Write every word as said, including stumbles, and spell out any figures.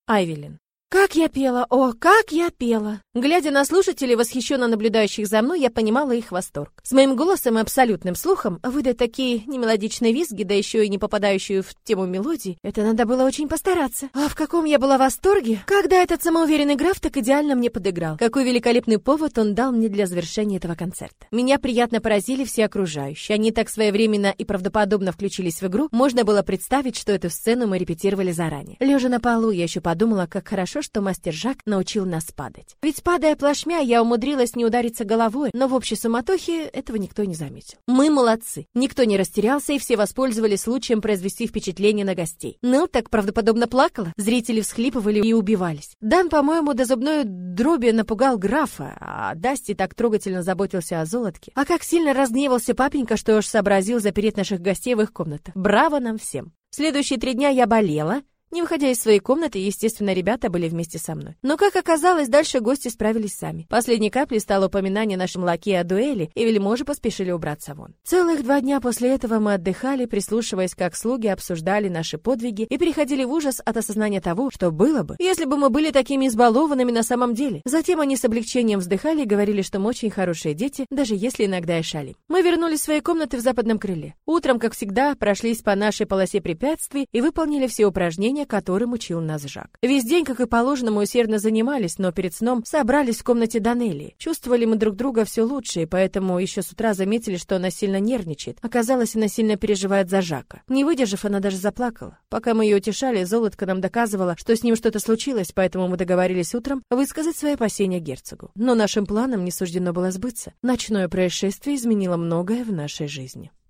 Айвелин. Как я пела, о, как я пела! Глядя на слушателей, восхищенно наблюдающих за мной, я понимала их восторг. С моим голосом и абсолютным слухом выдать такие немелодичные визги, да еще и не попадающие в тему мелодии, это надо было очень постараться. А в каком я была восторге, когда этот самоуверенный граф так идеально мне подыграл. Какой великолепный повод он дал мне для завершения этого концерта. Меня приятно поразили все окружающие. Они так своевременно и правдоподобно включились в игру, можно было представить, что эту сцену мы репетировали заранее. Лежа на полу, я еще подумала, как хорошо, что мастер Жак научил нас падать. Ведь падая плашмя, я умудрилась не удариться головой, но в общей суматохе этого никто не заметил. Мы молодцы. Никто не растерялся, и все воспользовались случаем произвести впечатление на гостей. Нелл так правдоподобно плакала, зрители всхлипывали и убивались. Дан, по-моему, до зубной дроби напугал графа, а Дасти так трогательно заботился о золотке. А как сильно разгневался папенька, что уж сообразил запереть наших гостей в их комнатах. Браво нам всем. Следующие три дня я болела, не выходя из своей комнаты, естественно, ребята были вместе со мной. Но, как оказалось, дальше гости справились сами. Последней каплей стало упоминание нашем лакее о дуэли, и вельможи поспешили убраться вон. Целых два дня после этого мы отдыхали, прислушиваясь, как слуги обсуждали наши подвиги и переходили в ужас от осознания того, что было бы, если бы мы были такими избалованными на самом деле. Затем они с облегчением вздыхали и говорили, что мы очень хорошие дети, даже если иногда и шалим. Мы вернулись в свои комнаты в западном крыле. Утром, как всегда, прошлись по нашей полосе препятствий и выполнили все упражнения, которым учил нас Жак. Весь день, как и положено, мы усердно занимались, но перед сном собрались в комнате Данелии. Чувствовали мы друг друга все лучше, и поэтому еще с утра заметили, что она сильно нервничает. Оказалось, она сильно переживает за Жака. Не выдержав, она даже заплакала. Пока мы ее утешали, Золотко нам доказывала, что с ним что-то случилось, поэтому мы договорились утром высказать свои опасения герцогу. Но нашим планам не суждено было сбыться. Ночное происшествие изменило многое в нашей жизни.